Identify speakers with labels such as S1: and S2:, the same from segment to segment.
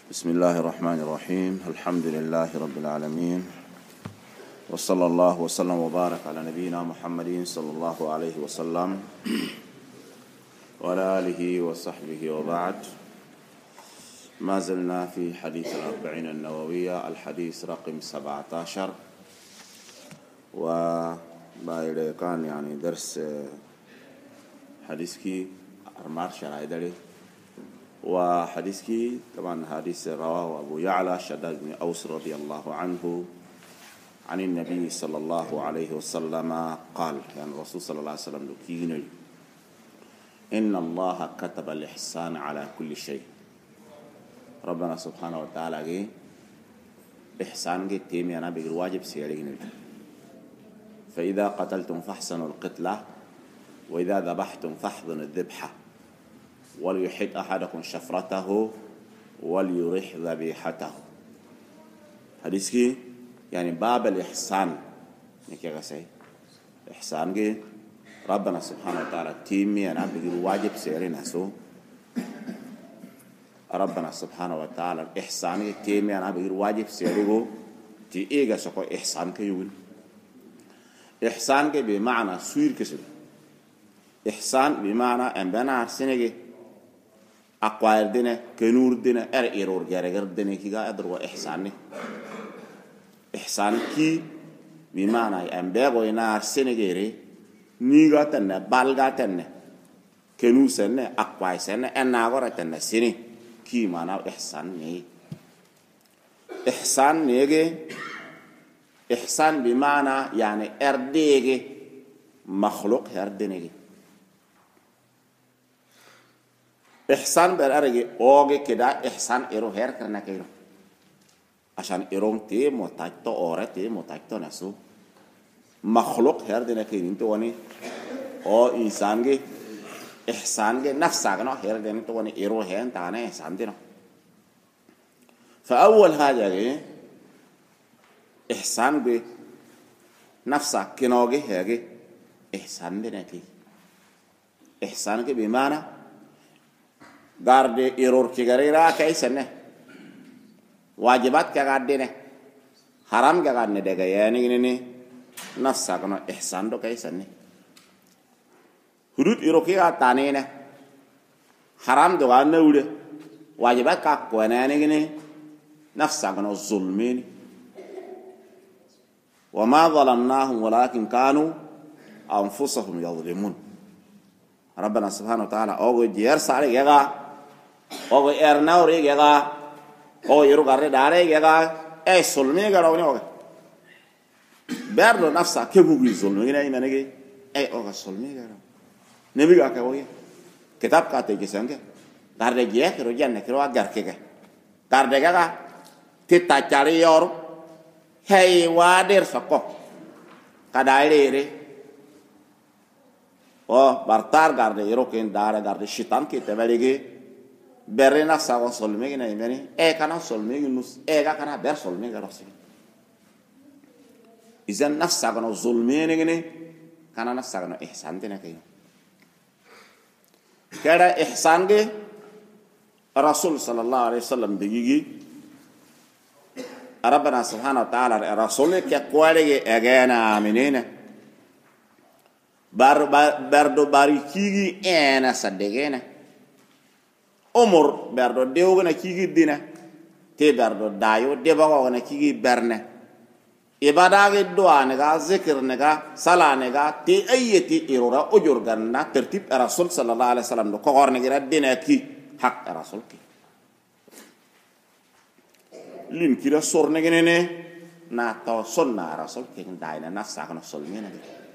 S1: بسم الله الرحمن الرحيم. الحمد لله رب العالمين، وصلى الله وسلم وبارك على نبينا محمد صلى الله عليه وسلم وعلى آله وصحبه وبعد. ما زلنا في حديث الأربعين النووية، الحديث رقم 17، وبعد كان يعني درس حديث أرمار شرائدلي، وحديث طبعا حديث رواه أبو يعلى شداد بن أوس رضي الله عنه عن النبي صلى الله عليه وسلم قال، يعني الرسول صلى الله عليه وسلم لكيني: إن الله كتب الإحسان على كل شيء. ربنا سبحانه وتعالى إحسان تيمي أنا بيقول واجب سيرين. فإذا قتلتم فاحسنوا القتلة، وإذا ذبحتم فاحضنوا الذبحة، وليحد أحدكم شفرته وليرح ذبيحته. حديث يعني باب الإحسان نكي غسي إحسان ربنا سبحانه وتعالى تيمي أنا بيقول واجب سيرين هسو. ربنا سبحانه وتعالى إحسان تيمي أنا بيقول واجب سيرين تي إيجا سكو إحسان كيون. إحسان بمعنى سوير كسب. إحسان بمعنى أن بنا سنجي أقوال دينه كنور دينه إيرور جارجر دينه كيجا أدروا إحسانه. إحسان كي بمعنى أن بيعو ينار سنجيري نيجا تنه بالغا تنه كنور سنه أقوال سنه أن ناقورة تنه سنه كي معنى إحسان نيه. إحسان نيجي إحسان بمعنى يعني أرديجي مخلوق أردينه. إحسان بالأرجع أوجي كده إحسان إيرو هير كرنا كيرو عشان إيرون تي متاجتو أورة تي متاجتو نسو مخلوق هير دينا كيرين تواني أو إنسان جي إحسان جي نفسه كنا هير دينا تواني إيرو هين تانه إحسان دينا. فأول حاجة جي إحسان بي نفسه كنا جي هير إحسان دينا كي إحسان جي بمعنى garde error ki garira kay sene wajibat ka gadde ne haram ga gadne daga yani ni nafsa kono ihsan do kay sene hudud error ki atane ne haram do ganne ude wajibat ka ko yani ni nafsa kono zulmin wa ma zalamnahum walakin kanu anfusahum yadhlimun. ربنا سبحانه وتعالى أوجو جير ساري جعا أوجو إرناوري جعا أو يرو كاري داري جعا سلمي كراوني أوجو بيرلو نفسه كيبوغي سلمي كنا إيمانه أوجو سلمي كراو نبي كاكا أوجو كتاب كاتي كيسانجا كاري جيه كرو جانة كرو أجر كيكا كاري جعا تتاچاري يورو هاي وادر سكو كدايري oh bartar garde irokin dara garde shitan ki teveligi berena sago solmegi na imeni kana solmegi nus ga kana ber solmegi rosi izan nafsa kana zulmeni gene kana nafsa kana ihsan dina kayo kada ihsan ge rasul sallallahu alaihi wasallam digigi rabbana subhanahu wa ta'ala rasul ke kwalege agana aminina bardo bari kigi ena sadegena umur bardo dewgana kigi dina te bardo dayo debago na kigi berne ibadage duane ga zikr ne ga sala ne ga te ayati irura ujur ganna tertib rasul sallallahu alaihi wasallam do ko gorne gira dina ki hak rasul ki lin kira sorne genene na to sonna rasul ki dayna nafsa kana solmena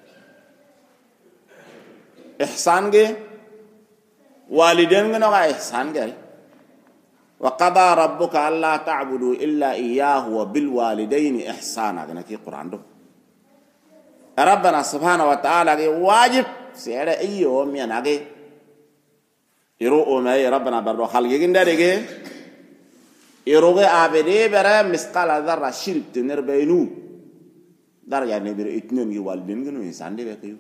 S1: إحسان جي والدين جنوا إحسان جي وقضى ربك ألا تعبدوا إلا إياه وبالوالدين إحسانا جنا كي القرآن دو ربنا سبحانه وتعالى جي واجب سيرة أيوم ينا جي يروق ما ربنا برضو خلق جندا جي يروق عبدي برا مسقال ذرة شرب تنر بينو درجة نبير إثنين والدين جنوا إنسان دي بكيو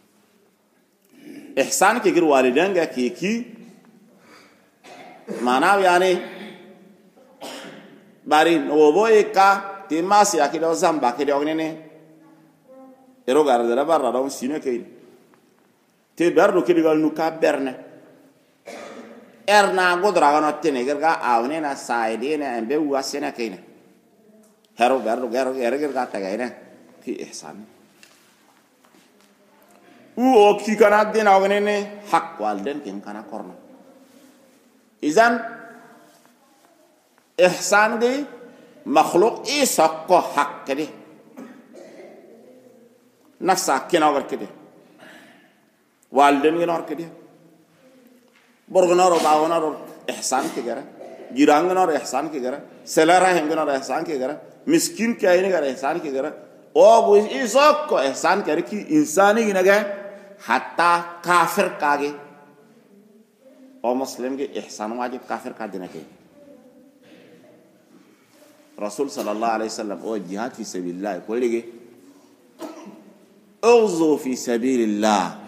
S1: إحسان كير والدين كي معناه يعني bari no boy ka ti masi akido zamba kido nene ero gar da barra do sine kay te berdo kidigal nu ka berne erna godra gano tene gerga awne na saide ne embe wasena kayne hero berdo gerga tagayne ki ihsan o ki kana dina nene hak walden kin kana korno izan ihsan di makhluk isakko hak kedi nafsa kina kedi walden gina kedi borgonaro bagonaro ihsan kegara girangnaro ihsan kegara selara hengnaro ihsan kegara miskin kayne gara ihsan kegara o bu isakko ihsan kari ki insani gina hatta kafir kage o muslim ke ihsan wajib kafir ka dina ke rasul sallallahu alaihi wasallam o jihad fi sabilillah ko lege uzu fi sabilillah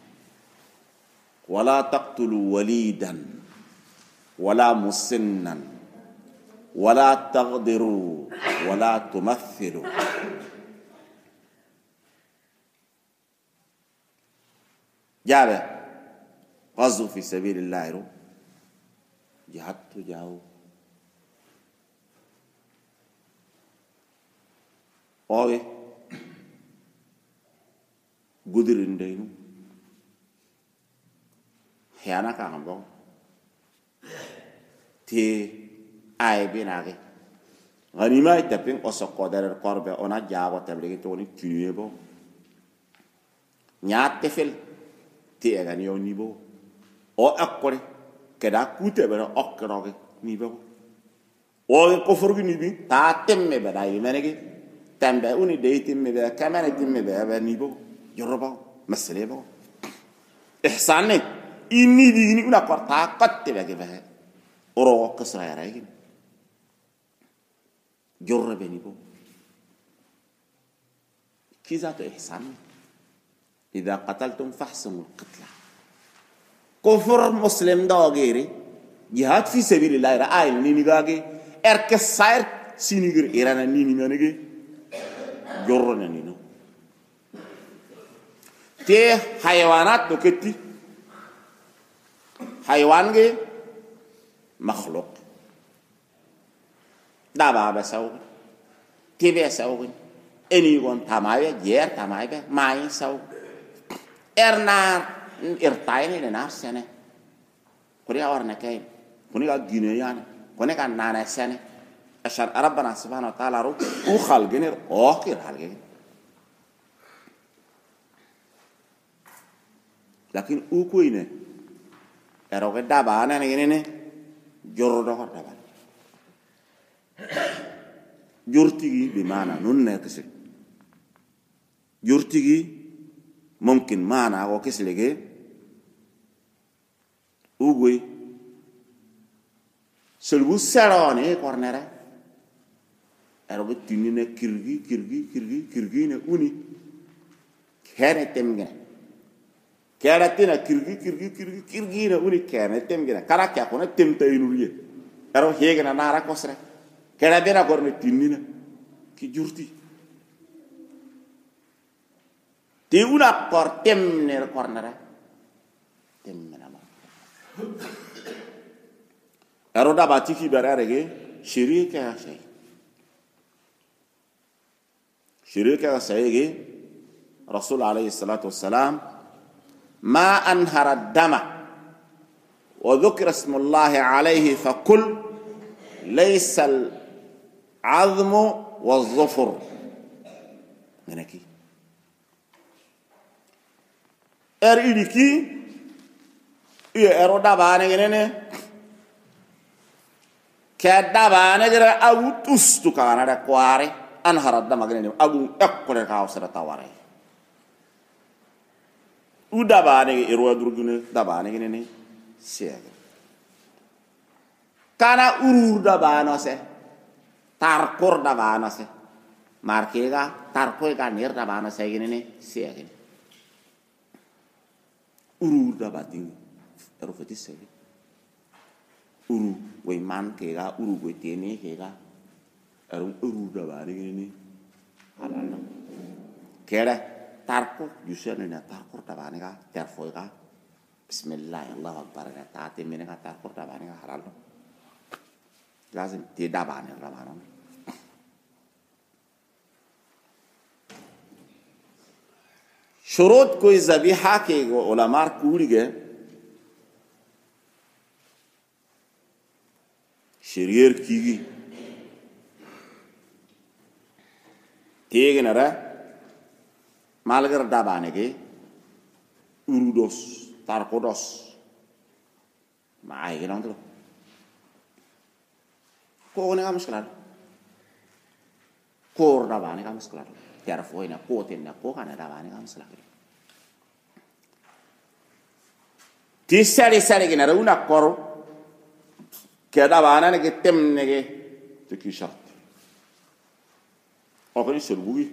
S1: wala taqtulu walidan wala musinnan wala taqdiru wala tumathilu jabe uzu fi sabilillah ro jihad tu jauh oge gudirin daynu hiyana ka ngabo te ay binage ganima itapin osoko der korbe ona jago tabligi to ni tuyebo nyaate fel te gani yo nibo o akore keda kute bera okroge nibo o ko forgi nibi ta temme beda yimenegi tembe uni deiti me be kamane timme be ba nibo yoroba masalebo ihsanne inni digini una korta qatte be be oro qasra ya raygi jorbe nibo kizato ihsan idha qataltum fahsinu alqitla kufur muslim dawgiri jihad fi sabilillah ra ay nini gage erke sair sinigir irana nini manege jorrona nino te hayawanat do ketti hayawan ge makhluk daba ba saw tibe saw eni gon tamaye jer tamaye mai saw erna irtaine ne nafsene kuri awarna kay kuni ga gine yani kuni kan nana sene ashar rabbana subhanahu wa ta'ala ru u khalgenir okhir halgen lakin u koine eroge daba ana ne jorro do daba jurtigi bi mana nun ne kese jurtigi mumkin mana o keslege ugwe selbu sarone kornera eroge tinine kirgi ne uni kene temge kera tina kirgi ne uni kene temge kara kya kona temta inuriye ero hege na nara kosre kera bena korne tinina ki jurti te una kor temne kornera temna ma ero da batiki berarege shirika shay شريكة سيجي رسول عليه الصلاة والسلام ما أنهر الدم وذكر اسم الله عليه فكل ليس العظم والظفر منكي إريدكي إيرودا بانينه كدا بانيجرا أو تستو كانا دكواري أنهر الدم أجنبي أقول أكبر كاوسر تاوري udabane irwa durgune dabane gene siege kana urur dabano se tarkor dabano se markega tarkoi ka ner dabano se gene siege urur dabati ero feti se uru we man kega uru we tene kega erum da bani ni halal kera tarko jusene na tarko da bani ga terfo ga bismillah allah akbar na taate mine ga tarko da bani ga halal lazim ti da bani la bani شروط کوئی ذبیحہ کے علماء کوڑ گئے شریر کیگی تیگ نرا مالگر دابانے کے urudus tarkodos معاي كده انتو كوني كام مشكلة كور داباني كام مشكلة تعرفوا هنا كوتين كو كان داباني كام مشكلة تيسالي سالي كنا رونا كورو كده بانا نك تم نك تكيشات أكني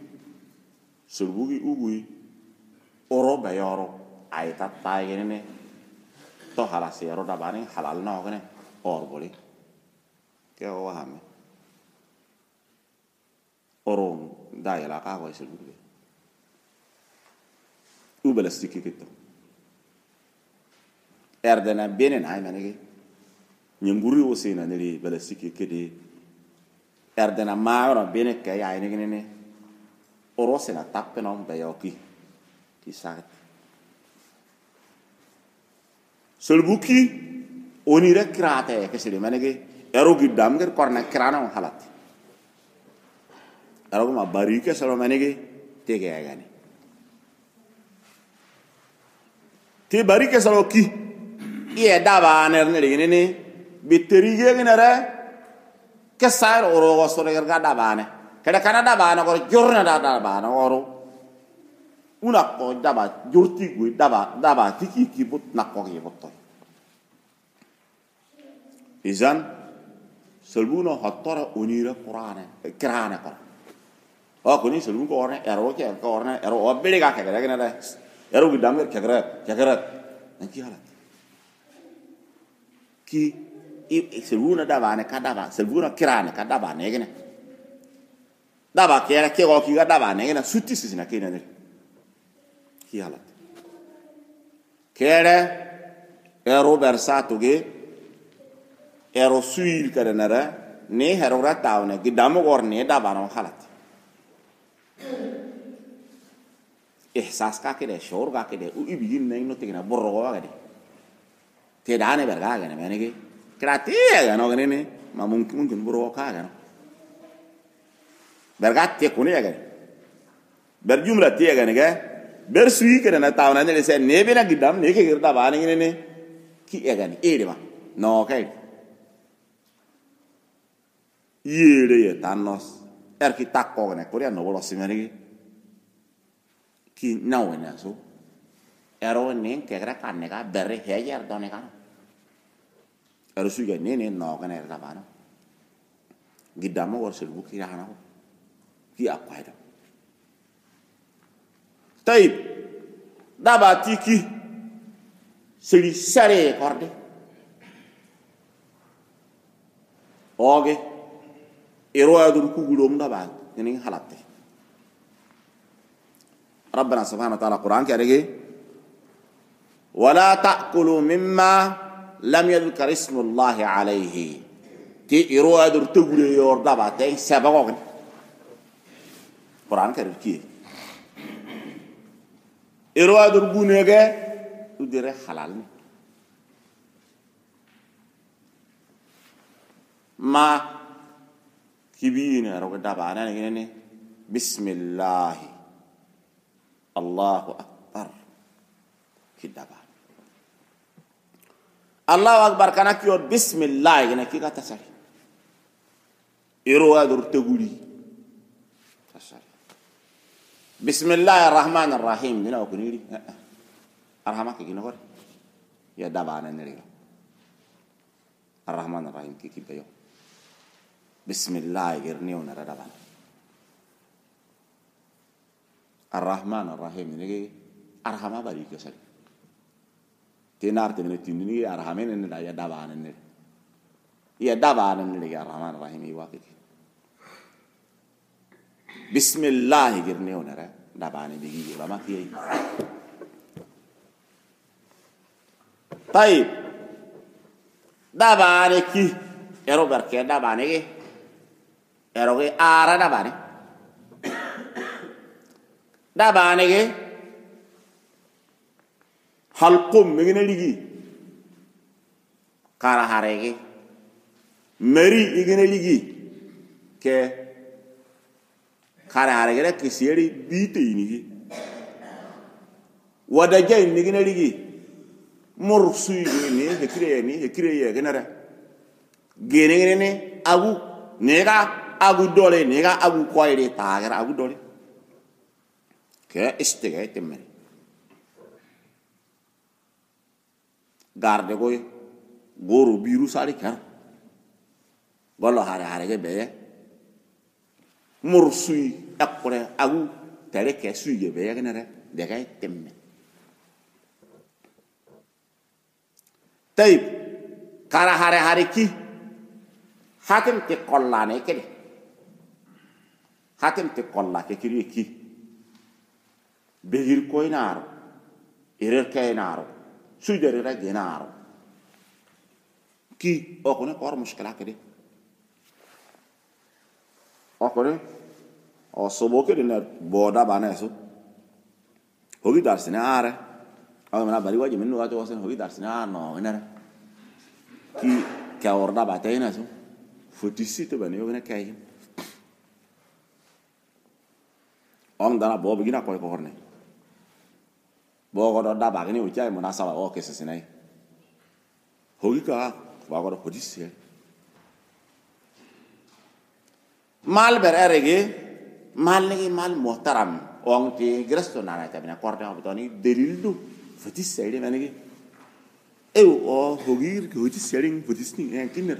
S1: سلبوي أوبوي أورو بيارو أيتا تاي كني تو حالا سيارو داباني حلال نو كني أور بولي كيا هو هم أورون دايلا كاغوي سلبوي وبلاستيكي كده أردنا بينن هاي منيجي nyamburi wosina nili balasiki kede erdena maara bene kay ay ne ne orosena tappeno bayoki ki sat solbuki onire krate ke sele manege erogi damger korna krana on halat erogo ma barike solo manege tege agani te barike solo ki ie daba ner ne ne bitteriye ginere ke sair oro wasore ga dabane kada kana dabane ko jorna dabane oro una ko daba jorti gui daba tiki ki but nakko ki botto izan selbuno hattara unira qur'ana krana ko o kuni selbu ko orne ero ke ko orne ero obbe ga kagara ginere ero gidamger kagara nanki halat ki selvuna dabane kadaba selvuna kirane kadaba negene daba kera ke go ki kadaba negene sutti sisina kene ne ki halat kere ero bersato ge ero suil karenara ne hero ratawne gidamo gorne daba no halat ihsas ka kede shor ga kede u ibigin ne no tigina borro ga de te dane berga ga ne menege Kratia no gane ma mungkin buru kaga no bergatti kuni ya gane berjumla tie gane ga bersui ke na tawana ne se ne bena gidam ne ke girda bani ne ki ya gane ede ma no kai yere ya tanos ki takko gane korea no bolo simeri ki nawena so ero ne ke gra kanne ga berre heyer done ga Arusui ne no kan era bana gidamo war selbu ki hana ki akwaida tayib daba tiki seri sare korde oge ero adur ku gulom daba ni halatte ربنا سبحانه وتعالى القرآن كاريجي ولا تأكلوا مما لم يذكر اسم الله عليه تي إرو أدر تقولي يوردا باتين سبعون قرآن كريم كي إرو أدر بونيجا تدير حلال ما كبيرين أرو كدابانا نيجي بسم الله الله أكبر كدابا الله أكبر كنا كيور بسم الله كنا كي كتسري إروا دور تقولي تسري بسم الله الرحمن الرحيم دينا وكنيري أرحمك كي نقول يا دابانا نريو الرحمن الرحيم كي بيو بسم الله غيرنيو نرى دابانا الرحمن الرحيم نيجي أرحمه بريك يسري tenar temene tindini arhamen ne ya dabana ne ya dabana ne ya rahman rahim wa ki bismillah girne onara dabane bigi ulama ki طيب dabane ki ero berke dabane ki ero ki ara dabane ki halqum migine ligi kara harege meri igine ligi ke kara harege re kisiri bite inigi wada jay migine ligi morsu ni hekire ye genera gene ne agu nega agu dole nega agu koyre tagar agu dole ke istege temmen garde goy goro biru sari kar golo hare ge be morsu akore agu tere ke suye be genera de ga temmen طيب كارا هاري كي حاتم تقولاني كده حاتم تقولا كيري كي بهير كوي نارو إيرر كاي نارو سويدر رجع نارو كي أكونه كور مشكلة كده أكونه أو سبوكه دينار بودا بانه هوي دارسنا آره أو منا بري واجي منو واجي واسن هوي دارسنا نو هنا كي كأوردا باتينا سو فتيسي تبني يومنا كاين أم دانا بوب جينا كوي كورني بوغو دا باغني وجاي مناسبة أو كيسسناي هوي كا باغو دا فتيسي مال برأرجي مال محترم أون تي غرستو نانا تبنا كوردا بتوني دليل دو فتيسي دي مني أو هوغير كهوتي سيرين فتيسني يعني كنر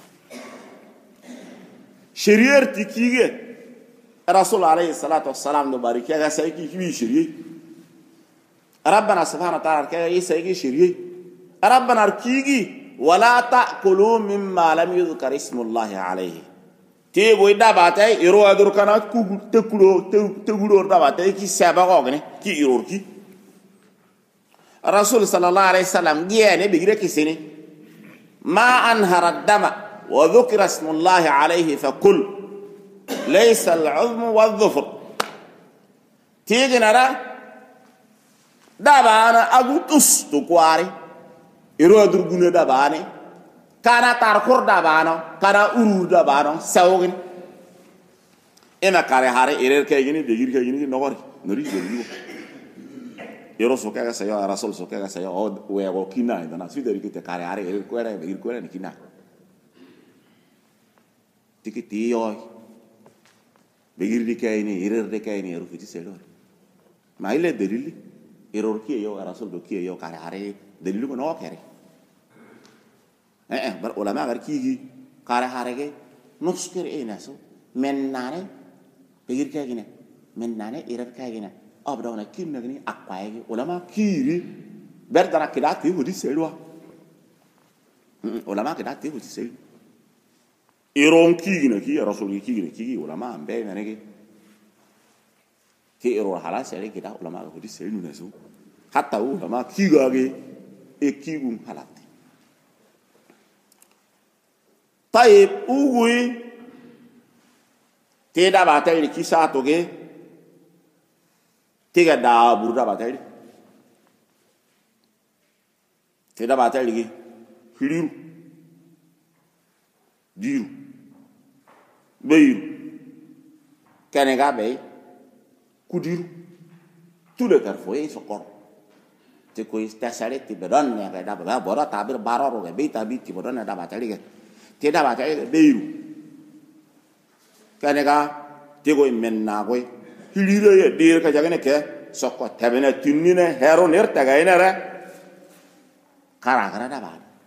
S1: شريعة تكيجة رسول عليه الصلاة والسلام نبارك يا سيدي كي شريعة ربنا سبحانه وتعالى كي سيدي شريعة ربنا ركيجي ولا تأكلوا مما لم يذكر اسم الله عليه تيجوا إذا باتي يروح أدور كنا تقولوا إذا باتي كي سبعة أغني كي يروح كي رسول صلى الله عليه وسلم جيني بيجري كيسيني ما أنهر الدم وذكر اسم الله عليه فكل ليس العظم والظفر تيجي نرى دابانا أقول تقواري يروح درجون داباني كانا تاركور دابانا كانا أورو دابانا سوين إما كاره هاري إيرك كيجيني بيجري كيجيني نوري نوري جريو يروح سوكا سيا رسول سوكا سيا أو ويا كينا إذا ناسي دري كده كاره هاري إيرك كويرة بيجري كويرة نكينا تيجي تيجي بيجري كايني إيرر كايني يروح في تسيلور ما إلا دليل يروح كي يو رسول كي يو كاره هاري دليل كنا وكاري بر علماء غير كيجي كاره هاري نسكر إيه ناسو من نانه بيجري كاينه من نانه إيرر كاينه أبدانا كيم نغني أقوى علماء كيري بردنا كده تيجي ودي سيلوا علماء كده تيجي ودي سيل إيرون كيجينا كي رسول كيجي علماء أمبي منك كي إيرون حالا سيل كده علماء ودي سيل نسوا حتى علماء كيجاكي كيجون حالات طيب أوغوي تيدا باتاي كيسا توجي تيجا دا بوردا باتاي تيدا باتاي لغي هيرو ديرو بيرو كانغا باي كوديرو tout le carrefour est sokor te ko istasare ti bedon ne ga da ba bora tabir baroro ga be tabi ti bedon da batali ga te da batali ga beiru kanega te ko menna ko hilire ye dir ka jagane ke sokko tabene tinnine hero ner taga inara kara da ba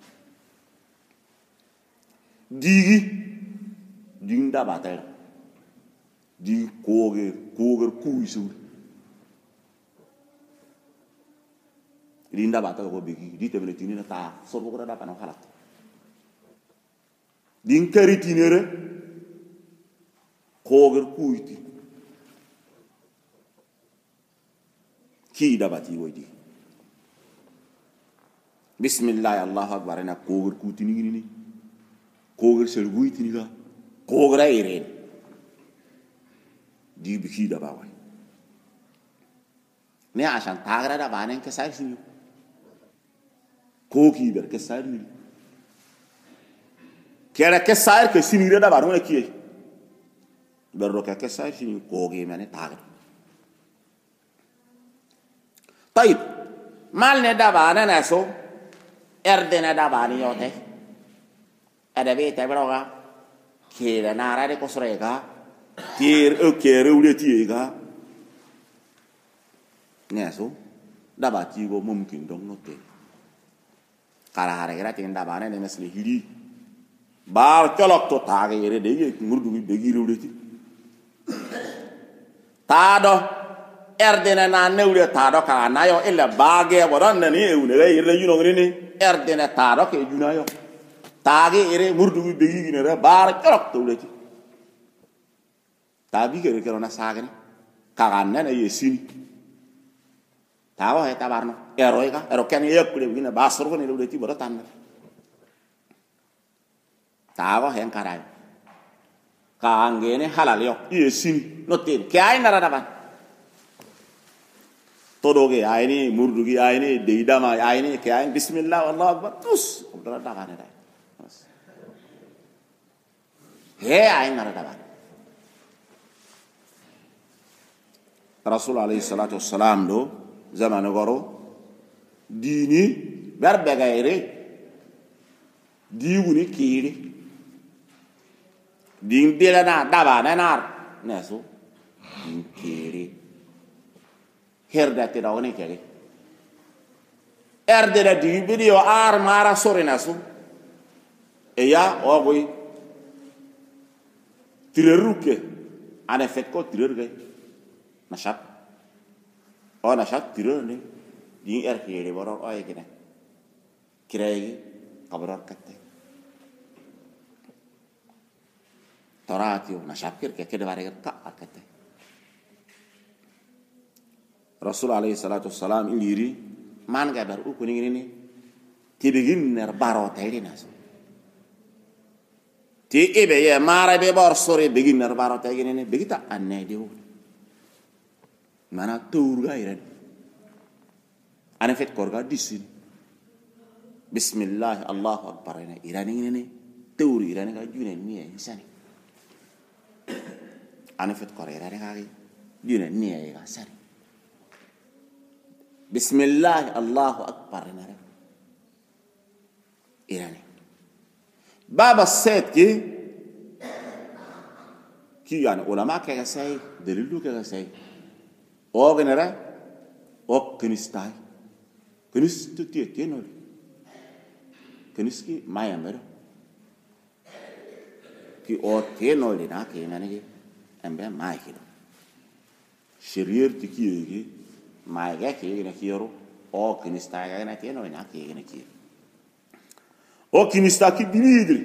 S1: digi dinda batali di koger kuisu Linda batalo ko bigi di te benetini na ta sorbo ko da pano halat din karitinere koger kuiti ki dabati woydi bismillah allahu akbar na ko kutini ni ko sel guitini ga ko gra iren di bi ki daba way ne عشان tagra da banen ke sai sini ko ki ber ke sai ni kera ke sai ke sini da ba no ki ber ro ke sai sini ko ge mane tagra طيب mal ne da bana na so erdena da bani yote ada bete broga kera na ra de ko srega tir o kere uleti ga ne so da ba ti go mumkin dong note kala hare gra tin da bana ne mesli hiri bar kolok to taage re de ye murdu bi de gire uleti tado erdena na newle tado ka na yo illa baage bodan ni ewne re yire yuno ni erdena tado ke juna yo taage ere murdu bi de gine re bar kolok to uleti tabi ke re na sagane ka na yesini tawa eta barno ero kan yekule bina basro ko ne uleti boratan tawa hen karay ka angene halal yo yesini no ten ke ay nara daban todo ge ayni murdugi ayni deidama ayni ke ay bismillah wallahu akbar tus udara daban dai he ay nara daban rasul alaihi salatu wassalam do zaman goro dini berbagaire diwuni kiri din belana daba nanar nesu din kiri herda te dawne kege erde da di video ar mara sore nasu eya ogoy tireruke ana fet ko tirerge nashat ona shat tirone din kiri boro oy gine kiregi kabar katte toratio na shapir ke kede bare ka akate rasul alaihi salatu wassalam iliri man ga bar uku ni tibigin ner baro tayri naso ti ebe ye mara be bor sore begin ner baro tayri ni begita anne diu mana tour ga iren ana fet korga disin bismillah allahu akbar ina irani ni tour irani ga june ni insani ana fet korga irani ga june ni ga sari bismillah allahu akbar ina irani baba set ki yani ulama ka say dalilu ka say o genera o kenistai kenis tu tieno keniski maya mero ki o tieno le na ke na ne embe mai ki shirier ti ki mai ga ke na ki ro o kenistai ga na tieno na ke na ki o kenistai ki bilidri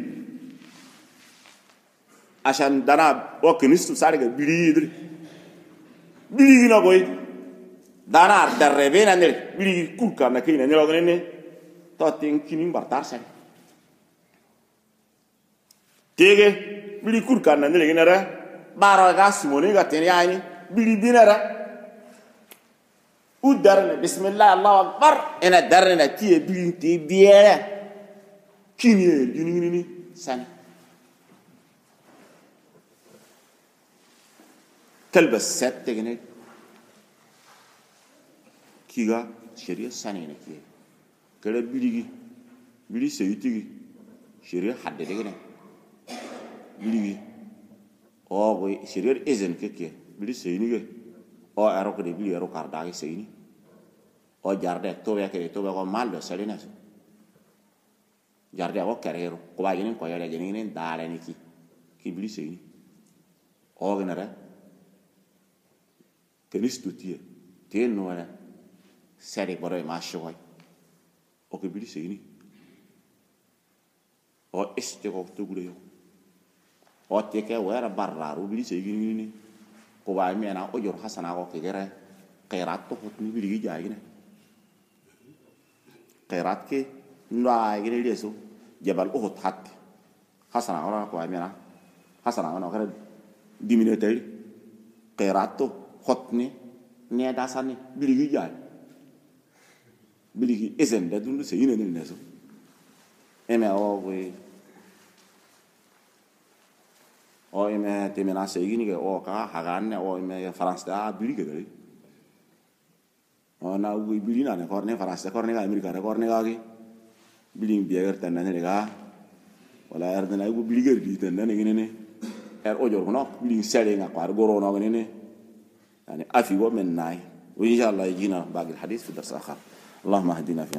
S1: عشان دانا وكنيستو سارغ بليدر بليغنا بوي دانا دربينا نل بليغ كوكا نكينا نلوغني تو تين كينين بارتار ساري تيغي بليغ كوكا نلغنا را بارو غاس موني غاتين يعني بليغ دينارا ودرنا بسم الله الله اكبر انا درنا تي بليغ تي بيرا كيني جينيني ساني كلب السات تجني كيغا شريعة سنين كي كلب بيلي سيتيجي شريعة حد تجني بيلي أو بي شريعة إذن كي بيلي سيني كي أو أروك دي بيلي أروك كارداغي سيني أو جاردة توبيا كي توبيا كو مال سالينا جاردة أو كاريرو كوا جنين كوا يلا جنين دارني كي بيلي سيني أو جنرا kenistu tie ten no era sari boro e mashoy o ke bili seini o este ko tugure yo o te ke wera barraru bili seini ni ko ba mi na o jor hasana ko ke gere qairat to hot ni biligi jaay ne qairat ke nda gene leso jabal uhud hat hasana ora ko amena hasana wana kare diminuter qairat to hot ni ne da sani biligi jaay biligi esen da dundu se yine ne so eme o eme temena se yini ke o ka haganne o eme france da biligi dali o na u bilina ne korne france korne ga amerika korne ga ki biling bier tan ne ga wala er na u biligi di tan ne ne er o jor no biling sele nga par goro no ne يعني أفي ومن ناي وإن شاء الله يجينا باقي الحديث في درس آخر اللهم اهدنا في